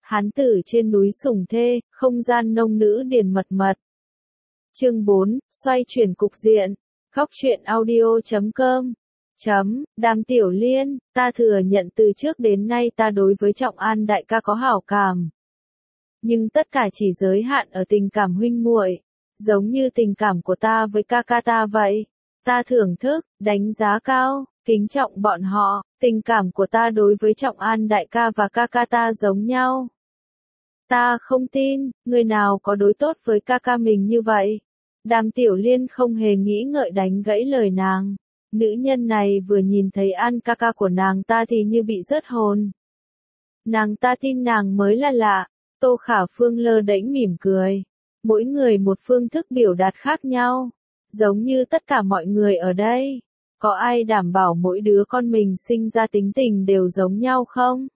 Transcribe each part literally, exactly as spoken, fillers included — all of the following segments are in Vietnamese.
Hán tử trên núi sủng thê, không gian nông nữ điền mật mật. Chương bốn, xoay chuyển cục diện. Góc truyện audio chấm com. Chấm, Đàm Tiểu Liên, ta thừa nhận từ trước đến nay ta đối với Trọng An đại ca có hảo cảm. Nhưng tất cả chỉ giới hạn ở tình cảm huynh muội, giống như tình cảm của ta với ca ca ta vậy. Ta thưởng thức, đánh giá cao, kính trọng bọn họ, tình cảm của ta đối với Trọng An đại ca và ca ca ta giống nhau. Ta không tin, người nào có đối tốt với ca ca mình như vậy. Đàm Tiểu Liên không hề nghĩ ngợi đánh gãy lời nàng. Nữ nhân này vừa nhìn thấy An ca ca của nàng ta thì như bị rớt hồn. Nàng ta tin nàng mới là lạ. Tô Khả Phương lơ đễnh mỉm cười. Mỗi người một phương thức biểu đạt khác nhau. Giống như tất cả mọi người ở đây. Có ai đảm bảo mỗi đứa con mình sinh ra tính tình đều giống nhau không?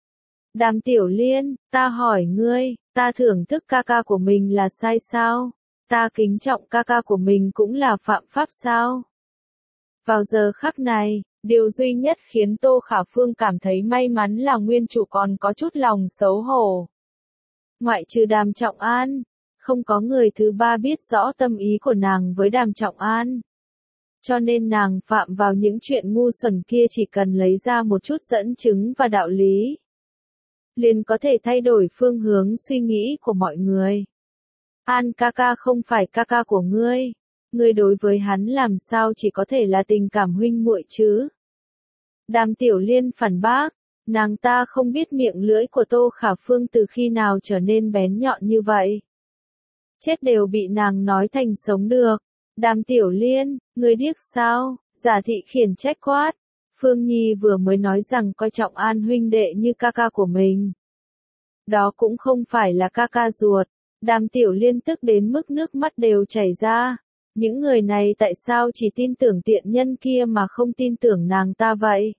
Đàm Tiểu Liên, ta hỏi ngươi, ta thưởng thức ca ca của mình là sai sao? Ta kính trọng ca ca của mình cũng là phạm pháp sao? Vào giờ khắc này, điều duy nhất khiến Tô Khả Phương cảm thấy may mắn là nguyên chủ còn có chút lòng xấu hổ. Ngoại trừ Đàm Trọng An, không có người thứ ba biết rõ tâm ý của nàng với Đàm Trọng An. Cho nên nàng phạm vào những chuyện ngu xuẩn kia chỉ cần lấy ra một chút dẫn chứng và đạo lý, liền có thể thay đổi phương hướng suy nghĩ của mọi người. An ca ca không phải ca ca của ngươi, ngươi đối với hắn làm sao chỉ có thể là tình cảm huynh muội chứ? Đàm Tiểu Liên phản bác, nàng ta không biết miệng lưỡi của Tô Khả Phương từ khi nào trở nên bén nhọn như vậy. Chết đều bị nàng nói thành sống được. Đàm Tiểu Liên, ngươi điếc sao? Giả Thị khiển trách quát. Phương Nhi vừa mới nói rằng coi trọng An huynh đệ như ca ca của mình. Đó cũng không phải là ca ca ruột. Đàm Tiểu Liên tức đến mức nước mắt đều chảy ra. Những người này tại sao chỉ tin tưởng tiện nhân kia mà không tin tưởng nàng ta vậy?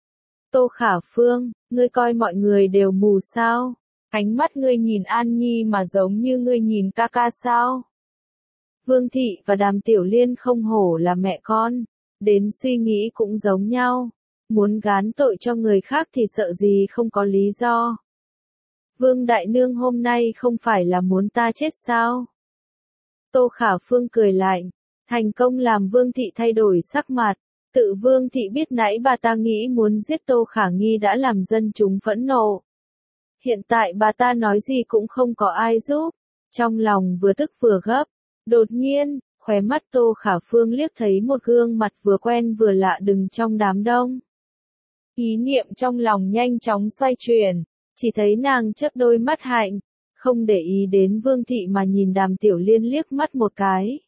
Tô Khả Phương, ngươi coi mọi người đều mù sao? Ánh mắt ngươi nhìn An Nhi mà giống như ngươi nhìn ca ca sao? Vương Thị và Đàm Tiểu Liên không hổ là mẹ con, đến suy nghĩ cũng giống nhau. Muốn gán tội cho người khác thì sợ gì không có lý do. Vương Đại Nương hôm nay không phải là muốn ta chết sao? Tô Khả Phương cười lạnh, thành công làm Vương Thị thay đổi sắc mặt. Tự Vương Thị biết nãy bà ta nghĩ muốn giết Tô Khả Nghi đã làm dân chúng phẫn nộ. Hiện tại bà ta nói gì cũng không có ai giúp. Trong lòng vừa tức vừa gấp. Đột nhiên, khóe mắt Tô Khả Phương liếc thấy một gương mặt vừa quen vừa lạ đứng trong đám đông. Ý niệm trong lòng nhanh chóng xoay chuyển. Chỉ thấy nàng chớp đôi mắt hạnh. Không để ý đến Vương Thị mà nhìn Đàm Tiểu Liên liếc mắt một cái.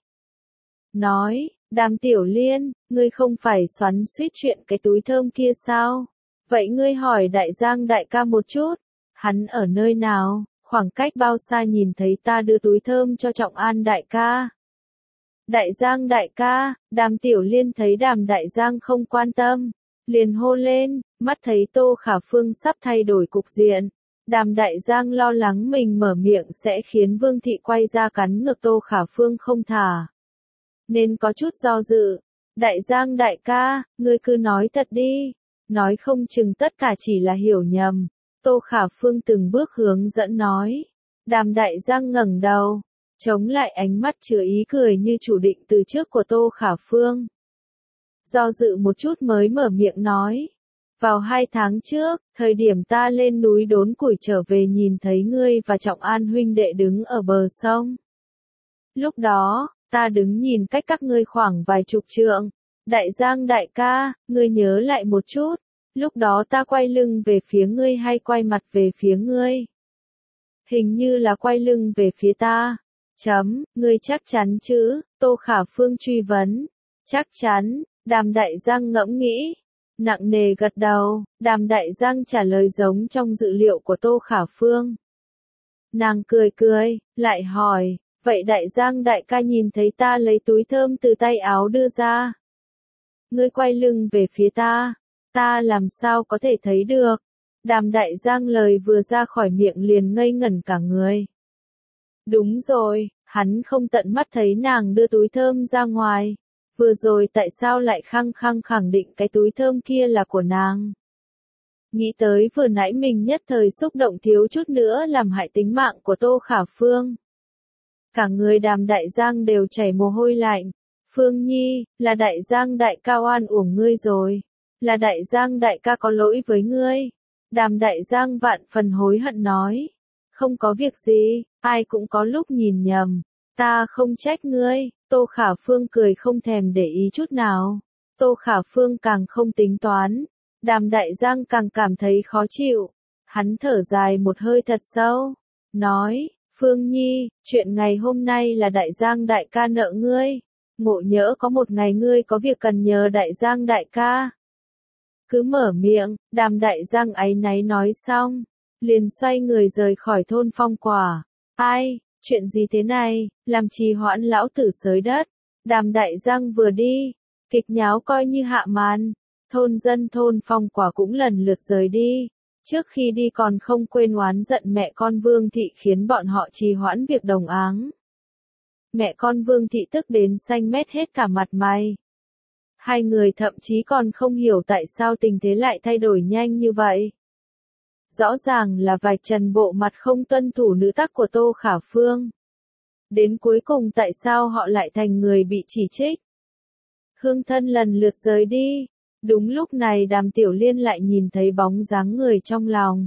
Nói, Đàm Tiểu Liên, ngươi không phải xoắn suýt chuyện cái túi thơm kia sao? Vậy ngươi hỏi Đại Giang đại ca một chút. Hắn ở nơi nào, khoảng cách bao xa nhìn thấy ta đưa túi thơm cho Trọng An đại ca? Đại Giang đại ca, Đàm Tiểu Liên thấy Đàm Đại Giang không quan tâm, liền hô lên, mắt thấy Tô Khả Phương sắp thay đổi cục diện. Đàm Đại Giang lo lắng mình mở miệng sẽ khiến Vương Thị quay ra cắn ngược Tô Khả Phương không thả. Nên có chút do dự. Đại Giang đại ca, ngươi cứ nói thật đi. Nói không chừng tất cả chỉ là hiểu nhầm. Tô Khả Phương từng bước hướng dẫn nói. Đàm Đại Giang ngẩng đầu, chống lại ánh mắt chứa ý cười như chủ định từ trước của Tô Khả Phương. Do dự một chút mới mở miệng nói. Vào hai tháng trước, thời điểm ta lên núi đốn củi trở về nhìn thấy ngươi và Trọng An huynh đệ đứng ở bờ sông. Lúc đó, ta đứng nhìn cách các ngươi khoảng vài chục trượng. Đại Giang đại ca, ngươi nhớ lại một chút. Lúc đó ta quay lưng về phía ngươi hay quay mặt về phía ngươi? Hình như là quay lưng về phía ta. Chấm, ngươi chắc chắn chứ? Tô Khả Phương truy vấn. Chắc chắn, Đàm Đại Giang ngẫm nghĩ. Nặng nề gật đầu, Đàm Đại Giang trả lời giống trong dự liệu của Tô Khả Phương. Nàng cười cười, lại hỏi, vậy Đại Giang đại ca nhìn thấy ta lấy túi thơm từ tay áo đưa ra. Ngươi quay lưng về phía ta, ta làm sao có thể thấy được? Đàm Đại Giang lời vừa ra khỏi miệng liền ngây ngẩn cả người. Đúng rồi, hắn không tận mắt thấy nàng đưa túi thơm ra ngoài. Vừa rồi tại sao lại khăng khăng khẳng định cái túi thơm kia là của nàng? Nghĩ tới vừa nãy mình nhất thời xúc động thiếu chút nữa làm hại tính mạng của Tô Khả Phương. Cả người Đàm Đại Giang đều chảy mồ hôi lạnh. Phương Nhi, là Đại Giang đại ca oan uổng ngươi rồi. Là Đại Giang đại ca có lỗi với ngươi. Đàm Đại Giang vạn phần hối hận nói. Không có việc gì, ai cũng có lúc nhìn nhầm. Ta không trách ngươi. Tô Khả Phương cười không thèm để ý chút nào. Tô Khả Phương càng không tính toán. Đàm Đại Giang càng cảm thấy khó chịu. Hắn thở dài một hơi thật sâu. Nói, Phương Nhi, chuyện ngày hôm nay là Đại Giang đại ca nợ ngươi. Ngộ nhỡ có một ngày ngươi có việc cần nhờ Đại Giang đại ca. Cứ mở miệng, Đàm Đại Giang áy náy nói xong. Liền xoay người rời khỏi thôn Phong Quả. Ai, chuyện gì thế này, làm trì hoãn lão tử xới đất. Đàm Đại Giang vừa đi, kịch nháo coi như hạ màn. Thôn dân thôn Phong Quả cũng lần lượt rời đi. Trước khi đi còn không quên oán giận mẹ con Vương Thị khiến bọn họ trì hoãn việc đồng áng. Mẹ con Vương Thị tức đến xanh mét hết cả mặt mày. Hai người thậm chí còn không hiểu tại sao tình thế lại thay đổi nhanh như vậy. Rõ ràng là vạch trần bộ mặt không tuân thủ nữ tắc của Tô Khả Phương. Đến cuối cùng tại sao họ lại thành người bị chỉ trích? Hương thân lần lượt rời đi. Đúng lúc này Đàm Tiểu Liên lại nhìn thấy bóng dáng người trong lòng.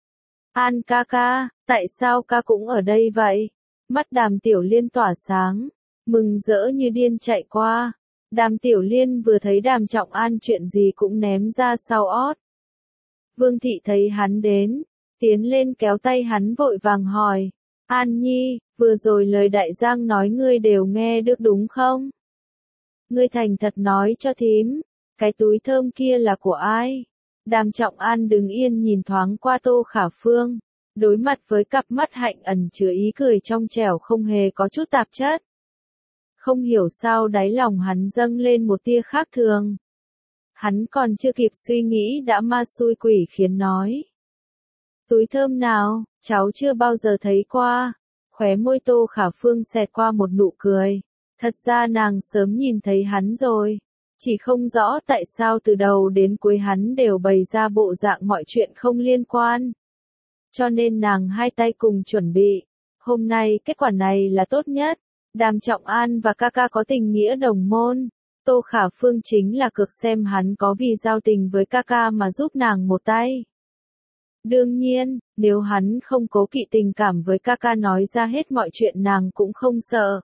An ca ca, tại sao ca cũng ở đây vậy? Mắt Đàm Tiểu Liên tỏa sáng, mừng rỡ như điên chạy qua. Đàm Tiểu Liên vừa thấy Đàm Trọng An chuyện gì cũng ném ra sau ót. Vương Thị thấy hắn đến, tiến lên kéo tay hắn vội vàng hỏi. An Nhi, vừa rồi lời Đại Giang nói ngươi đều nghe được đúng không? Ngươi thành thật nói cho thím, cái túi thơm kia là của ai? Đàm Trọng An đứng yên nhìn thoáng qua Tô Khả Phương, đối mặt với cặp mắt hạnh ẩn chứa ý cười trong trẻo không hề có chút tạp chất. Không hiểu sao đáy lòng hắn dâng lên một tia khác thường. Hắn còn chưa kịp suy nghĩ đã ma xui quỷ khiến nói. Túi thơm nào, cháu chưa bao giờ thấy qua. Khóe môi Tô Khả Phương xẹt qua một nụ cười. Thật ra nàng sớm nhìn thấy hắn rồi. Chỉ không rõ tại sao từ đầu đến cuối hắn đều bày ra bộ dạng mọi chuyện không liên quan. Cho nên nàng hai tay cùng chuẩn bị. Hôm nay kết quả này là tốt nhất. Đàm Trọng An và ca ca có tình nghĩa đồng môn. Tô Khả Phương chính là cực xem hắn có vì giao tình với ca ca mà giúp nàng một tay. Đương nhiên, nếu hắn không cố kỵ tình cảm với ca ca nói ra hết mọi chuyện nàng cũng không sợ.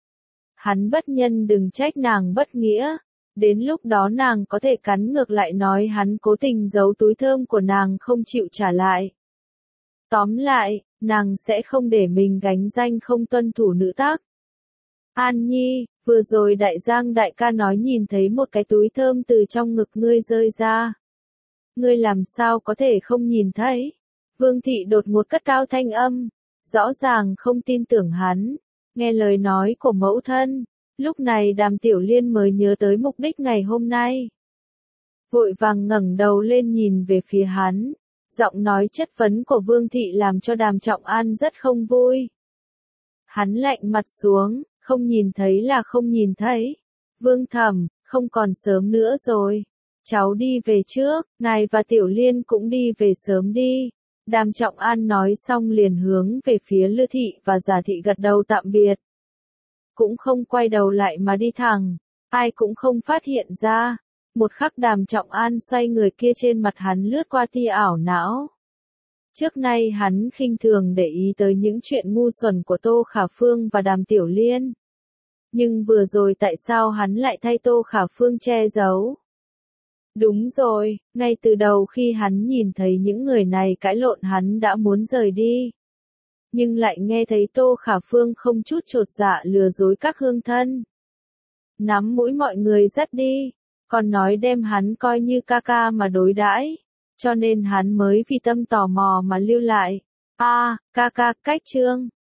Hắn bất nhân đừng trách nàng bất nghĩa. Đến lúc đó nàng có thể cắn ngược lại nói hắn cố tình giấu túi thơm của nàng không chịu trả lại. Tóm lại, nàng sẽ không để mình gánh danh không tuân thủ nữ tắc. An Nhi, vừa rồi Đại Giang đại ca nói nhìn thấy một cái túi thơm từ trong ngực ngươi rơi ra. Ngươi làm sao có thể không nhìn thấy? Vương Thị đột ngột cất cao thanh âm, rõ ràng không tin tưởng hắn, nghe lời nói của mẫu thân. Lúc này Đàm Tiểu Liên mới nhớ tới mục đích ngày hôm nay. Vội vàng ngẩng đầu lên nhìn về phía hắn, giọng nói chất vấn của Vương Thị làm cho Đàm Trọng An rất không vui. Hắn lạnh mặt xuống, không nhìn thấy là không nhìn thấy. Vương Thẩm, không còn sớm nữa rồi. Cháu đi về trước, ngài và Tiểu Liên cũng đi về sớm đi. Đàm Trọng An nói xong liền hướng về phía Lư Thị và Giả Thị gật đầu tạm biệt. Cũng không quay đầu lại mà đi thẳng, ai cũng không phát hiện ra. Một khắc Đàm Trọng An xoay người kia trên mặt hắn lướt qua tia ảo não. Trước nay hắn khinh thường để ý tới những chuyện ngu xuẩn của Tô Khả Phương và Đàm Tiểu Liên. Nhưng vừa rồi tại sao hắn lại thay Tô Khả Phương che giấu? Đúng rồi, ngay từ đầu khi hắn nhìn thấy những người này cãi lộn hắn đã muốn rời đi. Nhưng lại nghe thấy Tô Khả Phương không chút chột dạ lừa dối các hương thân. Nắm mũi mọi người dắt đi, còn nói đem hắn coi như ca ca mà đối đãi, cho nên hắn mới vì tâm tò mò mà lưu lại. A, à, ca ca, cách chương.